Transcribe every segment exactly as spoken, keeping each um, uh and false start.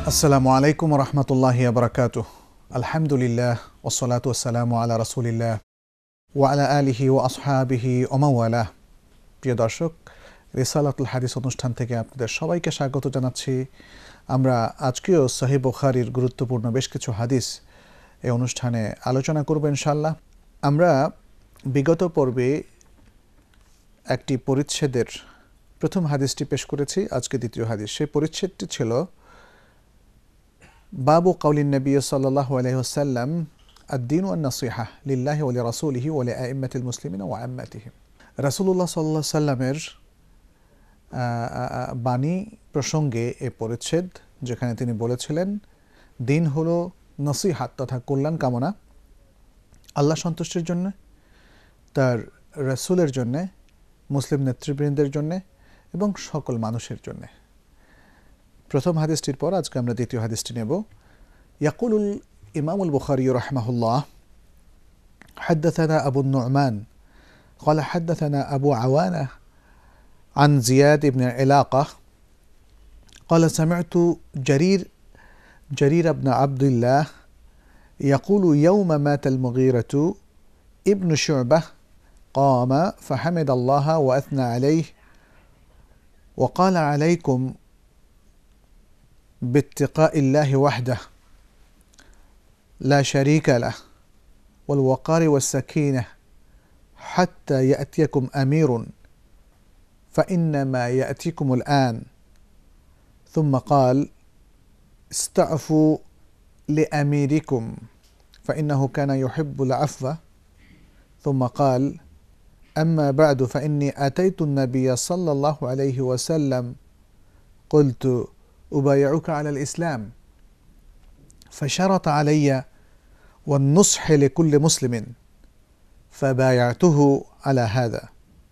আসসালামু আলাইকুম রহমতুল্লাহি বারাকাতুহ। আলহামদুলিল্লাহ ওয়াসসালাতু ওয়াসসালামু আলা রাসূলিল্লাহ ওয়া আলা আলিহি ওয়া আসহাবিহি ওয়া মান ওয়ালাহ। প্রিয় দর্শক, রিসালাতুল হাদিস অনুষ্ঠান থেকে আপনাদের সবাইকে স্বাগত জানাচ্ছি। আমরা আজকেও সহিহ বুখারীর গুরুত্বপূর্ণ বেশ কিছু হাদিস এই অনুষ্ঠানে আলোচনা করব ইনশাআল্লাহ। আমরা বিগত পর্বে একটি পরিচ্ছেদের প্রথম হাদিসটি পেশ করেছি, আজকে দ্বিতীয় হাদিস। সেই পরিচ্ছেদটি ছিল বাবু কাউলিন নবী সাল্লাল্লাহু আলাইহি ওয়াসাল্লাম আদ-দীনু আন-নাসিহা লিল্লাহি ওয়া লিরাসূলিহি ওয়া লিআইম্মাতিল মুসলিমিন ওয়া আম্মাতিহিম। রাসূলুল্লাহ সাল্লাল্লাহু আলাইহি সাল্লামের বাণী প্রসঙ্গে এই পরিচ্ছেদ, যেখানে তিনি বলেছিলেন দিন হলো নসিহাত তথা কল্যাণ কামনা আল্লাহ সন্তুষ্টির জন্য, তার রাসূলের জন্য, মুসলিম নেতৃবৃন্দের জন্য এবং সকল মানুষের জন্য। প্রথম হাদিসটির পর আজকে আমরা দ্বিতীয় হাদিসটি নেব। ইয়াকুলুল ইমামুল বুখারী রাহিমাহুল্লাহ হাদাসানা আবু নু'মান قال حدثنا أبو عوانة عن زياد بن علاقة قال سمعت جرير جرير بن عبد الله يقول يوم مات المغيرة ابن شعبة قام فحمد الله وأثنى عليه وقال عليكم باتقاء الله وحده لا شريك له والوقار والسكينة حتى يأتيكم أمير فإنما يأتيكم الآن ثم قال استعفوا لأميركم فإنه كان يحب العفو ثم قال أما بعد فإني أتيت النبي صلى الله عليه وسلم قلت أبايعك على الإسلام فشرط علي والنصح لكل مسلم فبايعته على هذا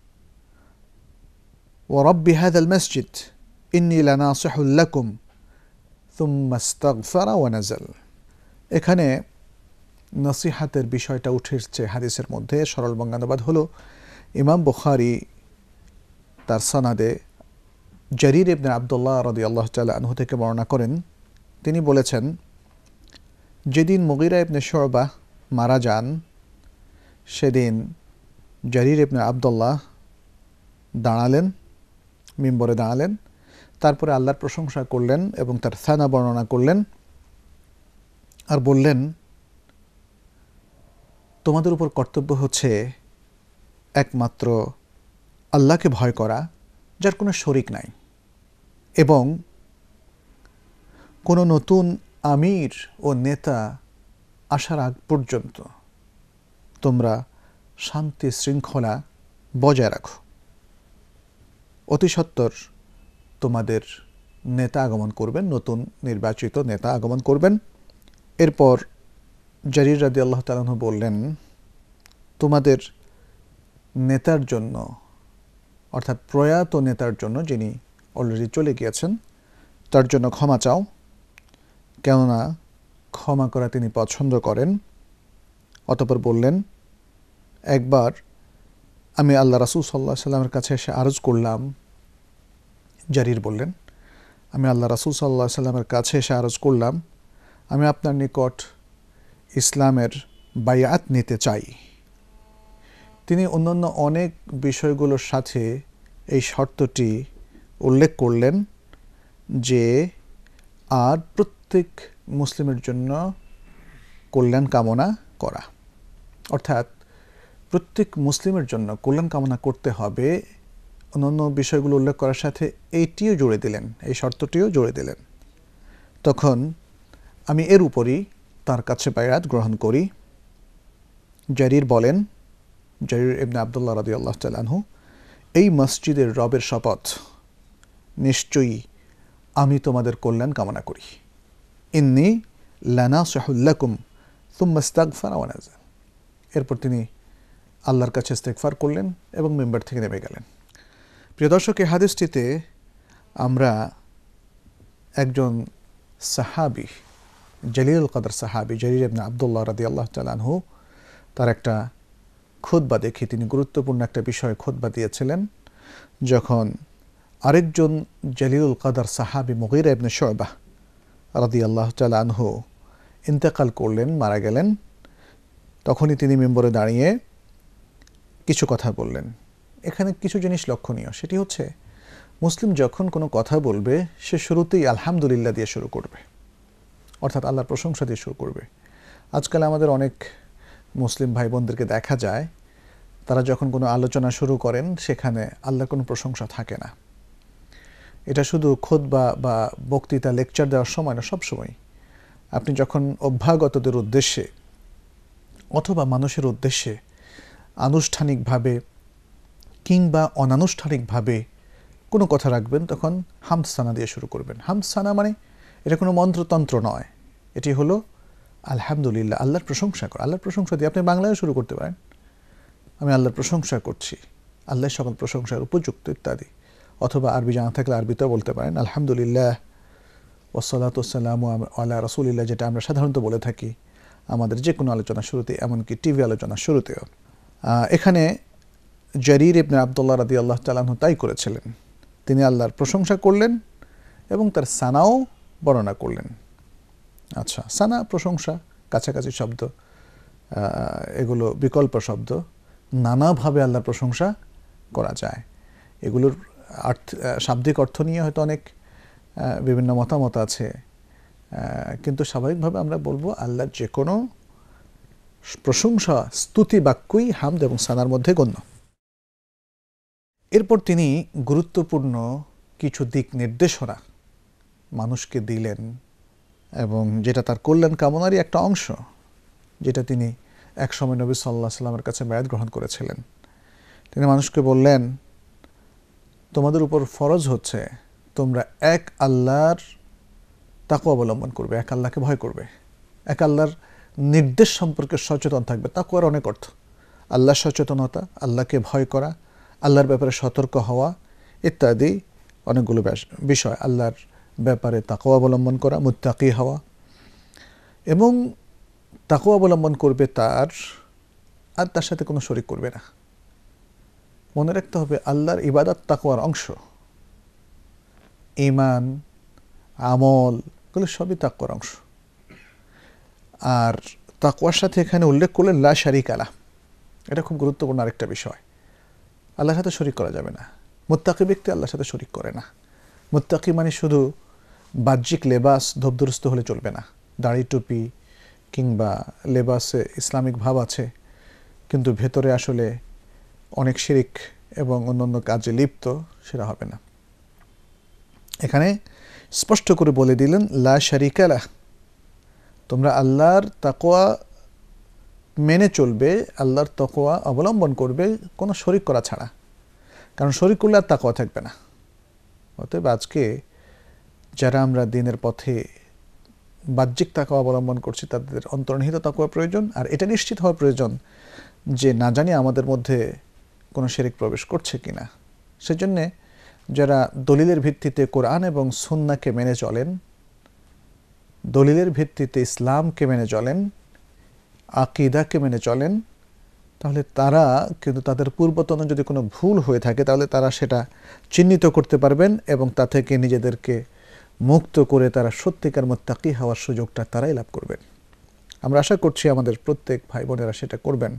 ورب هذا المسجد إني لناصح لكم ثم استغفر ونزل। এখানে নসিহাতের বিষয়টা উঠেছে হাদিসের মধ্যে। সরল বঙ্গানুবাদ হলো, ইমাম বুখারী তার সনাদে জারির ইবনে আব্দুল্লাহ রাদিয়াল্লাহু তাআলা আনহু থেকে বর্ণনা করেন, তিনি বলেছেন, যেদিন মুগীরা ইবনে শুবা মারা যান সেদিন জারির ইবনে আব্দুল্লাহ দাঁড়ালেন, মিম্বরে দাঁড়ালেন, তারপরে আল্লাহর প্রশংসা করলেন এবং তার সানা বর্ণনা করলেন আর বললেন, তোমাদের উপর কর্তব্য হচ্ছে একমাত্র আল্লাহকে ভয় করা, যার কোনো শরিক নাই, এবং কোনো নতুন আমির ও নেতা আসার আগ পর্যন্ত তোমরা শান্তি শৃঙ্খলা বজায় রাখো। অতি সত্বর তোমাদের নেতা আগমন করবেন, নতুন নির্বাচিত নেতা আগমন করবেন। এরপর জারির রাদিয়াল্লাহু তাআলা আনহু বললেন, তোমাদের নেতার জন্য, অর্থাৎ প্রয়াত নেতার জন্য, যিনি অলরেডি চলে গিয়েছেন, তার জন্য ক্ষমা চাও, কেননা ক্ষমা করা তিনি পছন্দ করেন। অতঃপর বললেন, একবার আমি আল্লাহ রাসূল সাল্লাল্লাহু আলাইহি সাল্লামের কাছে এসে আরজ করলাম। জারির বললেন, আমি আল্লাহ রাসূল সাল্লাল্লাহু আলাইহি সাল্লামের কাছে এসে আরজ করলাম, আমি আপনার নিকট ইসলামের বায়াত নিতে চাই। তিনি অন্যান্য অনেক বিষয়গুলোর সাথে এই শর্তটি উল্লেখ করলেন যে আর প্রত্যেক মুসলিমের জন্য কল্যাণ কামনা করা, অর্থাৎ প্রত্যেক মুসলিমের জন্য কল্যাণ কামনা করতে হবে। অন্যান্য বিষয়গুলো উল্লেখ করার সাথে এইটিও জুড়ে দিলেন, এই শর্তটিও জুড়ে দিলেন। তখন আমি এর উপরই তার কাছে বায়াত গ্রহণ করি। জারির বলেন, জারির ইবনে আব্দুল্লাহ রাদিয়াল্লাহু তাআলা আনহু, এই মসজিদের রবের শপথ, নিশ্চয়ই আমি তোমাদের কল্যাণ কামনা করি। ইন্নী লানাসিহু লাকুম সুম্মা ইস্তাগফারা ওয়া নাযাল। এরপর তিনি আল্লাহর কাছে ইস্তেগফার করলেন এবং মিম্বার থেকে নেমে গেলেন। প্রিয় দর্শক, এই হাদিসটিতে আমরা একজন সাহাবী, জলিলুল কদর সাহাবী জারির ইবনে আব্দুল্লাহ রাদিয়াল্লাহু তাআলা আনহু, তার একটা খুতবা দেখি। তিনি গুরুত্বপূর্ণ একটা বিষয়ে খুতবা দিয়েছিলেন, যখন আরেকজন জলিলুল কদর সাহাবী মুগীরা ইবনে শুবা রাদিয়াল্লাহু তাআলা আনহু ইন্তেকাল করলেন, মারা গেলেন, তখনই তিনি মিম্বরে দাঁড়িয়ে কিছু কথা বললেন। এখানে কিছু জিনিস লক্ষণীয়, সেটি হচ্ছে মুসলিম যখন কোনো কথা বলবে সে শুরুতেই আলহামদুলিল্লাহ দিয়ে শুরু করবে, অর্থাৎ আল্লাহর প্রশংসা দিয়ে শুরু করবে। আজকাল আমাদের অনেক মুসলিম ভাই বোনদেরকে দেখা যায় তারা যখন কোনো আলোচনা শুরু করেন সেখানে আল্লাহর কোনো প্রশংসা থাকে না। এটা শুধু খুতবা বা বক্তৃতা লেকচার দেওয়ার সময় না, সবসময় আপনি যখন অভ্যাগতদের উদ্দেশ্যে অথবা মানুষের উদ্দেশ্যে আনুষ্ঠানিকভাবে কিংবা অনানুষ্ঠানিকভাবে কোনো কথা রাখবেন তখন হামদসানা দিয়ে শুরু করবেন। হামদসানা মানে এটা কোনো মন্ত্রতন্ত্র নয়, এটি হলো আলহামদুলিল্লাহ, আল্লাহর প্রশংসা করা। আল্লাহর প্রশংসা দিয়ে আপনি বাংলায়ও শুরু করতে পারেন, আমি আল্লাহর প্রশংসা করছি, আল্লাহর সকল প্রশংসার উপযুক্ত ইত্যাদি, অথবা আরবি জানা থাকলে আরবিতেও বলতে পারেন আলহামদুলিল্লাহ ওয়াসসালাতু ওয়াসসালামু আলা রাসূলিল্লাহ, যেটা আমরা সাধারণত বলে থাকি আমাদের যে কোনো আলোচনা শুরুতে, এমনকি টিভি আলোচনা শুরুতেও। এখানে জারির ইবনে আব্দুল্লাহ রাদিয়াল্লাহু তাআলা আনহু তাই করেছিলেন, তিনি আল্লাহর প্রশংসা করলেন এবং তার সানাও বর্ণনা করলেন। আচ্ছা, সানা প্রশংসা কাছাকাছি শব্দ, এগুলো বিকল্প শব্দ, নানাভাবে আল্লাহর প্রশংসা করা যায়। এগুলোর অর্থ শাব্দিক অর্থ নিয়ে হয়তো অনেক বিভিন্ন মতামত আছে, কিন্তু স্বাভাবিকভাবে আমরা বলবো আল্লাহর যে কোনো প্রশংসা স্তুতি বাক্যই হামদ এবং সানার মধ্যে গণ্য। এরপর তিনি গুরুত্বপূর্ণ কিছু দিক নির্দেশনা মানুষকে দিলেন এবং যেটা তার কল্যাণ কামনারই একটা অংশ, যেটা তিনি একসময় নবী সাল্লাল্লাহু আলাইহি ওয়াসাল্লামের কাছে বায়াত গ্রহণ করেছিলেন। তিনি মানুষকে বললেন, তোমাদের উপর ফরজ হচ্ছে তোমরা এক আল্লাহর তাকওয়া অবলম্বন করবে, এক আল্লাহকে ভয় করবে, এক আল্লাহর নির্দেশ সম্পর্কে সচেতন থাকবে। তাকওয়ার অনেক অর্থ, আল্লাহর সচেতনতা, আল্লাহকে ভয় করা, আল্লাহর ব্যাপারে সতর্ক হওয়া ইত্যাদি অনেকগুলো বিষয়। আল্লাহর ব্যাপারে তাকওয়া অবলম্বন করা, মুত্তাকি হওয়া, এবং তাকওয়া অবলম্বন করবে তার আর তার সাথে কোনো শরীক করবে না। মনে রাখতে হবে আল্লাহর ইবাদত তাকওয়ার অংশ, ঈমান, আমল, এগুলো সবই তাকওয়ার অংশ। আর তাকওয়ার সাথে এখানে উল্লেখ করলেন লা শারিকা লাহ, এটা খুব গুরুত্বপূর্ণ আরেকটা বিষয়। আল্লাহর সাথে শরীক করা যাবে না। মুত্তাকি ব্যক্তি আল্লাহর সাথে শরীক করে না। মুত্তাকি মানে শুধু বাহ্যিক লেবাস ধবদুরস্ত হলে চলবে না, দাড়ি টুপি কিংবা লেবাসে ইসলামিক ভাব আছে কিন্তু ভেতরে আসলে অনেক শিরিক এবং অন্যান্য কাজে লিপ্ত, সেটা হবে না। এখানে স্পষ্ট করে বলে দিলেন লা শারিকা লাহ, তোমরা আল্লাহর তাকওয়া মেনে চলবে, আল্লাহর তাকওয়া অবলম্বন করবে কোনো শরীক করা ছাড়া, কারণ শরীক করলে আর তাকওয়া থাকবে না। অতএব আজকে যারা আমরা দিনের পথে বাহ্যিক তাকওয়া অবলম্বন করছি তাদের অন্তর্নিহিত তাকওয়া প্রয়োজন, আর এটা নিশ্চিত হওয়া প্রয়োজন যে না জানি আমাদের মধ্যে কোনো শিরিক প্রবেশ করছে কিনা। সেজন্যে যারা দলিলের ভিত্তিতে কোরআন এবং সুন্নাহকে মেনে চলেন, দলিলের ভিত্তিতে ইসলামকে মেনে চলেন, আকীদাকে মেনে চলেন, তাহলে তারা কিন্তু তাদের পূর্বতন যদি কোনো ভুল হয়ে থাকে তাহলে তারা সেটা চিহ্নিত করতে পারবেন এবং তা থেকে নিজেদেরকে মুক্ত করে তারা সত্যিকার মুত্তাকি হওয়ার সুযোগটা তারাই লাভ করবেন। আমরা আশা করছি আমাদের প্রত্যেক ভাই বোনেরা সেটা করবেন।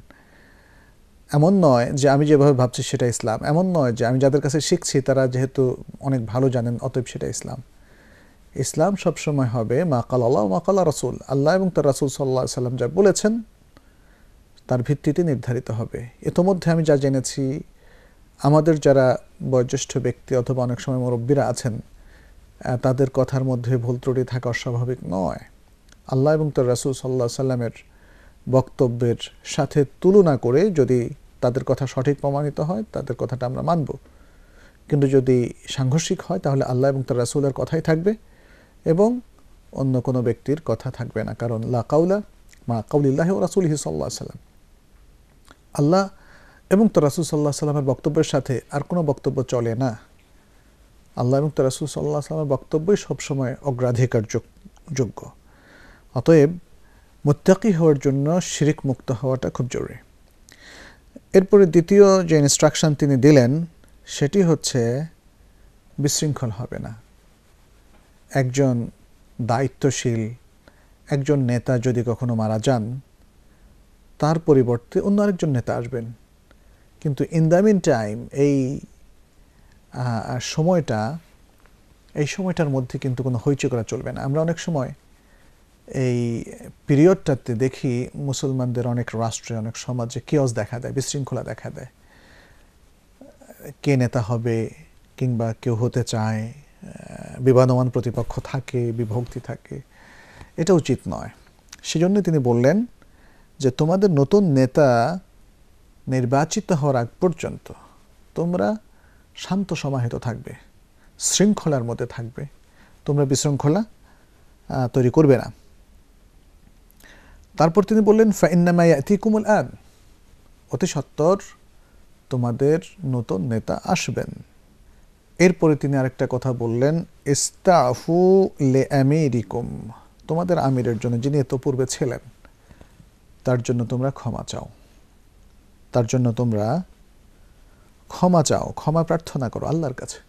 এমন নয় যে আমি যেভাবে ভাবছি সেটা ইসলাম, এমন নয় যে আমি যাদের কাছে শিখছি তারা যেহেতু অনেক ভালো জানেন অতএব সেটা ইসলাম। ইসলাম সবসময় হবে মা কাল আল্লাহ মা কাল রাসূল, আল্লাহ এবং তার রাসূল সাল্লাল্লাহু আলাইহি সাল্লাম যা বলেছেন তার ভিত্তিতে নির্ধারিত হবে। ইতোমধ্যে আমি যা জেনেছি, আমাদের যারা বয়োজ্যেষ্ঠ ব্যক্তি অথবা অনেক সময় মুরব্বীরা আছেন তাদের কথার মধ্যে ভুল ত্রুটি থাকা অস্বাভাবিক নয়। আল্লাহ এবং তার রাসূল সাল্লাল্লাহু আলাইহি সাল্লামের বক্তব্যের সাথে তুলনা করে যদি তাদের কথা সঠিক প্রমাণিত হয় তাদের কথাটা আমরা মানব, কিন্তু যদি সাংঘর্ষিক হয় তাহলে আল্লাহ এবং তার রাসূলের কথাই থাকবে এবং অন্য কোনো ব্যক্তির কথা থাকবে না। কারণ লা কাউলা মা কাউলিল্লাহি ওয়া রাসূলিহি সাল্লাল্লাহু আলাইহি সাল্লাম, আল্লাহ এবং তার রাসূল সাল্লাল্লাহু আলাইহি সাল্লামের বক্তব্যের সাথে আর কোনো বক্তব্য চলে না। আল্লাহ এবং তার রাসূল সাল্লাল্লাহু আলাইহি সাল্লামের বক্তব্যই সবসময় অগ্রাধিকার যোগ্য। অতএব মুত্তাকি হওয়ার জন্য শিরিক মুক্ত হওয়াটা খুব জরুরি। এরপরে দ্বিতীয় যে ইনস্ট্রাকশন তিনি দিলেন সেটি হচ্ছে বিশৃঙ্খল হবে না। একজন দায়িত্বশীল একজন নেতা যদি কখনো মারা যান, তার পরিবর্তে অন্য আরেকজন নেতা আসবেন। কিন্তু ইন দ্য মিন টাইম এই সময়টা এই সময়টার মধ্যে কিন্তু কোনো হইচই করা চলবে না। আমরা অনেক সময় এই পিরিয়ডটাতে দেখি মুসলমানদের অনেক রাষ্ট্রে, অনেক সমাজে কিওস দেখা দেয়, বিশৃঙ্খলা দেখা দেয়। কে নেতা হবে কিংবা কেউ হতে চায়, বিবাদমান প্রতিপক্ষ থাকে, বিভক্তি থাকে, এটা উচিত নয়। সেজন্য তিনি বললেন যে তোমাদের নতুন নেতা নির্বাচিত হওয়ার আগ পর্যন্ত তোমরা শান্ত সমাহিত থাকবে, শৃঙ্খলার মধ্যে থাকবে, তোমরা বিশৃঙ্খলা তৈরি করবে না। তারপর তিনি বললেন ফাইন্নামা ইয়াতিকুমুল আন, অতি সত্বর তোমাদের নতুন নেতা আসবেন। এরপরে তিনি আরেকটা কথা বললেন, ইস্তাফু লি আমিরিকুম, তোমাদের আমিরের জন্য, যিনি এত পূর্বে ছিলেন, তার জন্য তোমরা ক্ষমা চাও, তার জন্য তোমরা ক্ষমা চাও, ক্ষমা প্রার্থনা করো আল্লাহর কাছে,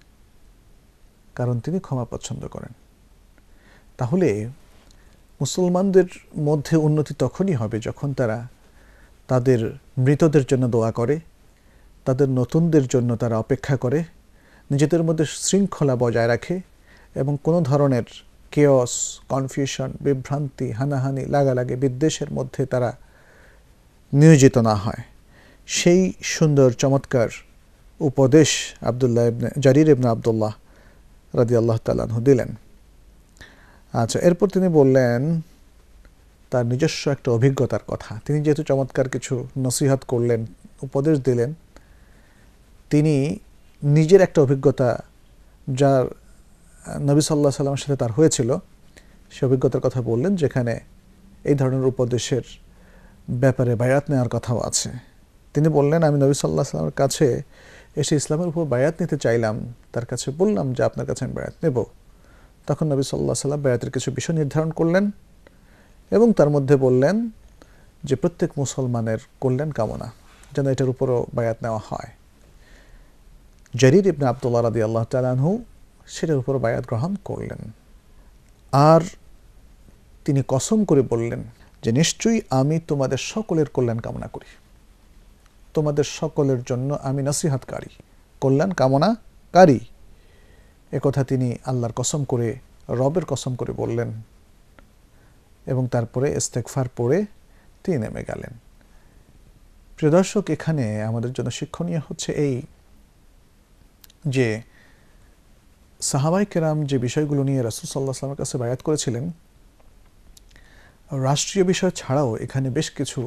কারণ তিনি ক্ষমা পছন্দ করেন। তাহলে মুসলমানদের মধ্যে উন্নতি তখনই হবে যখন তারা তাদের মৃতদের জন্য দোয়া করে, তাদের নতুনদের জন্য তারা অপেক্ষা করে, নিজেদের মধ্যে শৃঙ্খলা বজায় রাখে এবং কোনো ধরনের কেয়স, কনফিউশন, বিভ্রান্তি, হানাহানি, লাগালাগি, বিদ্বেষের মধ্যে তারা নিয়োজিত না হয়। সেই সুন্দর চমৎকার উপদেশ আব্দুল্লাহ ইবনে জারির ইবনে আব্দুল্লাহ রাদিয়াল্লাহু তাআলা আনহু দিলেন। আচ্ছা, এরপর তিনি বললেন তার নিজস্ব একটা অভিজ্ঞতার কথা। তিনি যেহেতু চমৎকার কিছু নসিহত করলেন, উপদেশ দিলেন, তিনি নিজের একটা অভিজ্ঞতা যার নবী সাল্লাল্লাহু আলাইহি সাল্লামের সাথে তার হয়েছিল, সে অভিজ্ঞতার কথা বললেন, যেখানে এই ধরনের উপদেশের ব্যাপারে বায়াত নেওয়ার কথাও আছে। তিনি বললেন, আমি নবী সাল্লাল্লাহু আলাইহি সাল্লামের কাছে এসে ইসলামের উপর বায়াত নিতে চাইলাম, তার কাছে বললাম যে আপনার কাছে আমি বায়াত নেব। তখন নবী সাল্লাল্লাহু আলাইহি সাল্লাম বায়াতের কিছু বিষয় নির্ধারণ করলেন এবং তার মধ্যে বললেন যে প্রত্যেক মুসলমানের কল্যাণ কামনা, যেন এটার উপরও বায়াত নেওয়া হয়। জারির ইবনে আব্দুল্লাহ রাদিয়াল্লাহু তাআলা আনহু সেটার উপর বায়াত গ্রহণ করলেন। আর তিনি কসম করে বললেন যে নিশ্চয়ই আমি তোমাদের সকলের কল্যাণ কামনা করি, তোমাদের সকলের জন্য আমি নসিহতকারী, কল্যাণ কামনাকারী। একথা তিনি আল্লাহর কসম করে, রবের কসম করে বললেন এবং তারপরে ইস্তেগফার পড়ে তিনি নেমে গেলেন। প্রিয় দর্শক, এখানে আমাদের জন্য শিক্ষণীয় হচ্ছে এই যে সাহাবায়ে কেরাম যে বিষয়গুলো নিয়ে রাসূল সাল্লাল্লাহু আলাইহি ওয়াসাল্লামের কাছে বায়াত করেছিলেন, রাষ্ট্রীয় বিষয় ছাড়াও এখানে বেশ কিছু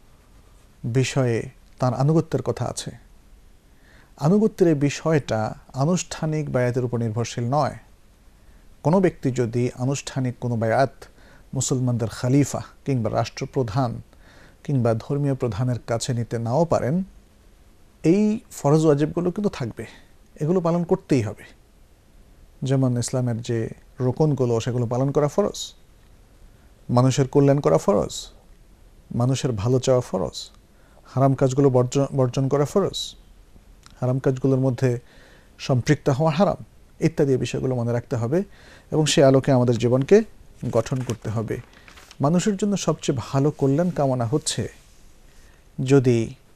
বিষয়ে তার আনুগত্যের কথা আছে। আনুগত্যের এই বিষয়টা আনুষ্ঠানিক বায়াতের উপর নির্ভরশীল নয়। কোনো ব্যক্তি যদি আনুষ্ঠানিক কোনো বায়াত মুসলমানদের খলিফা কিংবা রাষ্ট্রপ্রধান কিংবা ধর্মীয় প্রধানের কাছে নিতে নাও পারেন, এই ফরজ ওয়াজিবগুলো কিন্তু থাকবে, এগুলো পালন করতেই হবে। যেমন ইসলামের যে রোকনগুলো, সেগুলো পালন করা ফরজ, মানুষের কল্যাণ করা ফরজ, মানুষের ভালো চাওয়া ফরজ, হারাম কাজগুলো বর্জন বর্জন করা ফরজ, হারাম কাজগুলোর মধ্যে সম্পৃক্ত হওয়া হারাম, ইত্যাদি বিষয়গুলো মনে রাখতে হবে এবং সে আলোকে আমাদের জীবনকে গঠন করতে হবে। মানুষের জন্য সবচেয়ে ভালো কল্যাণ কামনা হচ্ছে যদি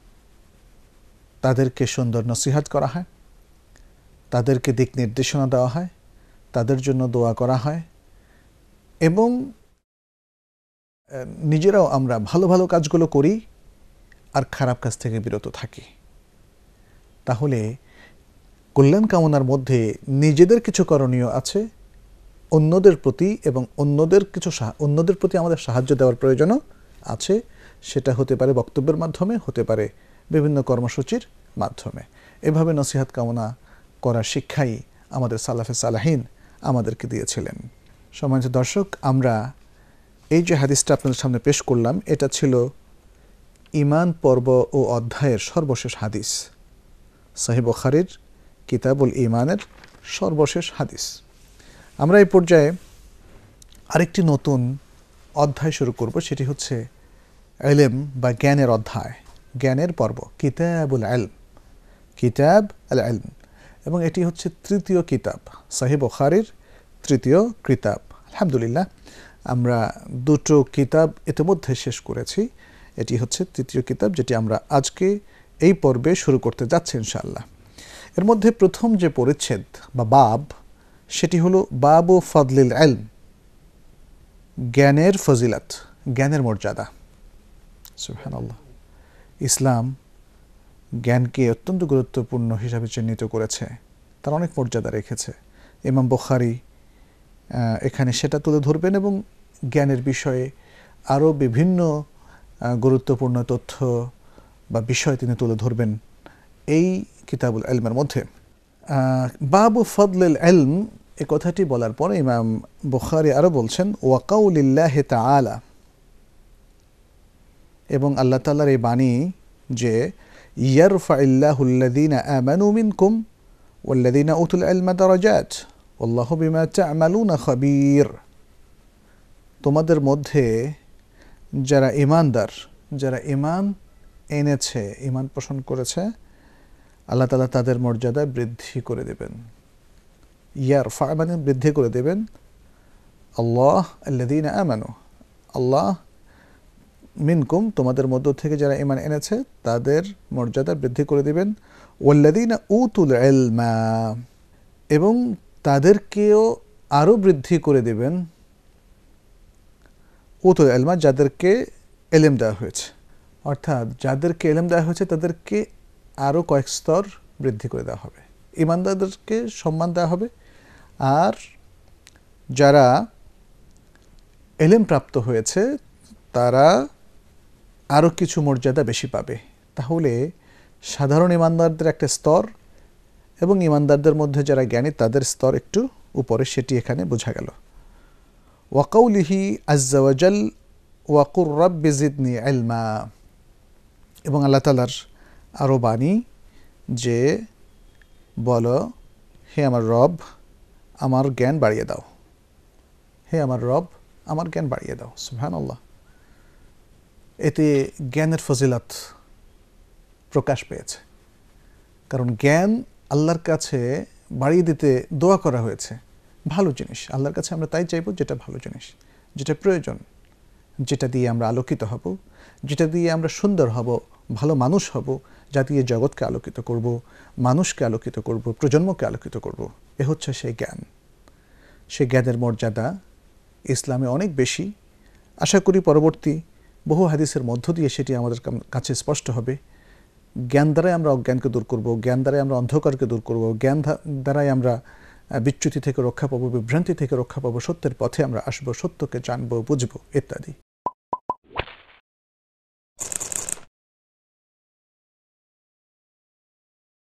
তাদেরকে সুন্দর নসিহত করা হয়, তাদেরকে দিক নির্দেশনা দেওয়া হয়, তাদের জন্য দোয়া করা হয় এবং নিজেরাও আমরা ভালো ভালো কাজগুলো করি আর খারাপ কাজ থেকে বিরত থাকি। তাহলে কল্যাণ কামনার মধ্যে নিজেদের কিছু করণীয় আছে, অন্যদের প্রতি এবং অন্যদের কিছু অন্যদের প্রতি আমাদের সাহায্য দেওয়ার প্রয়োজনও আছে। সেটা হতে পারে বক্তব্যের মাধ্যমে, হতে পারে বিভিন্ন কর্মসূচির মাধ্যমে। এভাবে নসিহত কামনা করার শিক্ষাই আমাদের সালাফে সালাহিন আমাদেরকে দিয়েছিলেন। সম্মানিত দর্শক, আমরা এই যে হাদিসটা আপনাদের সামনে পেশ করলাম, এটা ছিল ঈমান পর্ব ও অধ্যায়ের সর্বশেষ হাদিস, সহিহ বুখারীর কিতাবুল ঈমানের সর্বশেষ হাদিস। আমরা এই পর্যায়ে আরেকটি নতুন অধ্যায় শুরু করব, সেটি হচ্ছে ইলম বা জ্ঞানের অধ্যায়, জ্ঞানের পর্ব, কিতাবুল ইলম, কিতাব আল ইলম। এবং এটি হচ্ছে তৃতীয় কিতাব, সহিহ বুখারীর তৃতীয় কিতাব। আলহামদুলিল্লাহ, আমরা দুটো কিতাব ইতিমধ্যে শেষ করেছি। এটি হচ্ছে তৃতীয় কিতাব, যেটি আমরা আজকে এই পর্বে শুরু করতে যাচ্ছি ইনশাআল্লাহ। এর মধ্যে প্রথম যে পরিচ্ছেদ বা বাব, সেটি হলো বাবু ফাদলিল ইলম, জ্ঞানের ফজিলত, জ্ঞানের মর্যাদা। সুবহানাল্লাহ, ইসলাম জ্ঞানকে অত্যন্ত গুরুত্বপূর্ণ হিসাবে চিহ্নিত করেছে, তার অনেক মর্যাদা রেখেছে। ইমাম বুখারী এখানে সেটা তুলে ধরবেন এবং জ্ঞানের বিষয়ে আরও বিভিন্ন গুরুত্বপূর্ণ তথ্য বা বিষয় তিনি তুলে ধরবেন এই কিতাবুল ইলমের মধ্যে। বাবু ফাদলিল ইলম এই কথাটি বলার পরে ইমাম বুখারী আরও বলছেন ওয়া কাউলিল্লাহি তাআলা, এবং আল্লাহ তাআলার এই বাণী যে ইয়ারফাইল্লাহুল্লাযীনা আমানু মিনকুম ওয়াল্লাযীনা উতুল ইলমা দারাজাত আল্লাহু বিমা তা'মালুনা খাবীর। তোমাদের মধ্যে যারা ঈমানদার, যারা ঈমান এনেছে, ঈমান পোষণ করেছে, আল্লাহ তাআলা তাদের মর্যাদা বৃদ্ধি করে দেবেন। ইয়ারফা মানে বৃদ্ধি করে দেবেন। আল্লাহ আল্লাযীনা আমানু, আল্লাহ মিনকুম তোমাদের মধ্য থেকে যারা ঈমান এনেছে তাদের মর্যাদা বৃদ্ধি করে দেবেন। ওয়াল্লাযীনা উতুল ইলমা, এবং তাদেরকেও আরও বৃদ্ধি করে দেবেন। উতুল ইলমা যাদেরকে ইলম দেওয়া হয়েছে, অর্থাৎ যাদেরকে ইলম দেওয়া হয়েছে তাদেরকে আরও কয়েক স্তর বৃদ্ধি করে দেওয়া হবে। ঈমানদারদেরকে সম্মান দেওয়া হবে, আর যারা ইলম প্রাপ্ত হয়েছে তারা আরও কিছু মর্যাদা বেশি পাবে। তাহলে সাধারণ ঈমানদারদের একটা স্তর এবং ঈমানদারদের মধ্যে যারা জ্ঞানী তাদের স্তর একটু উপরে, সেটি এখানে বোঝা গেল। ওয়া কাউলিহি আযজা ওয়া জাল ওয়া কুর রাব্বি জিদনি ইলমা, এবং আল্লাহ তাআলার আরও বাণী যে বলো হে আমার রব আমার জ্ঞান বাড়িয়ে দাও, হে আমার রব আমার জ্ঞান বাড়িয়ে দাও। সুবহানাল্লাহ, এতে জ্ঞানের ফজিলত প্রকাশ পেয়েছে, কারণ জ্ঞান আল্লাহর কাছে বাড়িয়ে দিতে দোয়া করা হয়েছে। ভালো জিনিস আল্লাহর কাছে আমরা তাই চাইব যেটা ভালো জিনিস, যেটা প্রয়োজন, যেটা দিয়ে আমরা আলোকিত হব, যেটা দিয়ে আমরা সুন্দর হব, ভালো মানুষ হব, যা দিয়ে জগৎকে আলোকিত করব, মানুষকে আলোকিত করব, প্রজন্মকে আলোকিত করব। এ হচ্ছে সেই জ্ঞান। সেই জ্ঞানের মর্যাদা ইসলামে অনেক বেশি। আশা করি পরবর্তী বহু হাদিসের মধ্য দিয়ে সেটি আমাদের কাছে স্পষ্ট হবে। জ্ঞান দ্বারাই আমরা অজ্ঞানকে দূর করব, জ্ঞান দ্বারাই আমরা অন্ধকারকে দূর করব, জ্ঞান দ্বারাই আমরা বিচ্যুতি থেকে রক্ষা পাবো, বিভ্রান্তি থেকে রক্ষা পাবো, সত্যের পথে আমরা আসবো, সত্যকে জানবো, বুঝবো ইত্যাদি।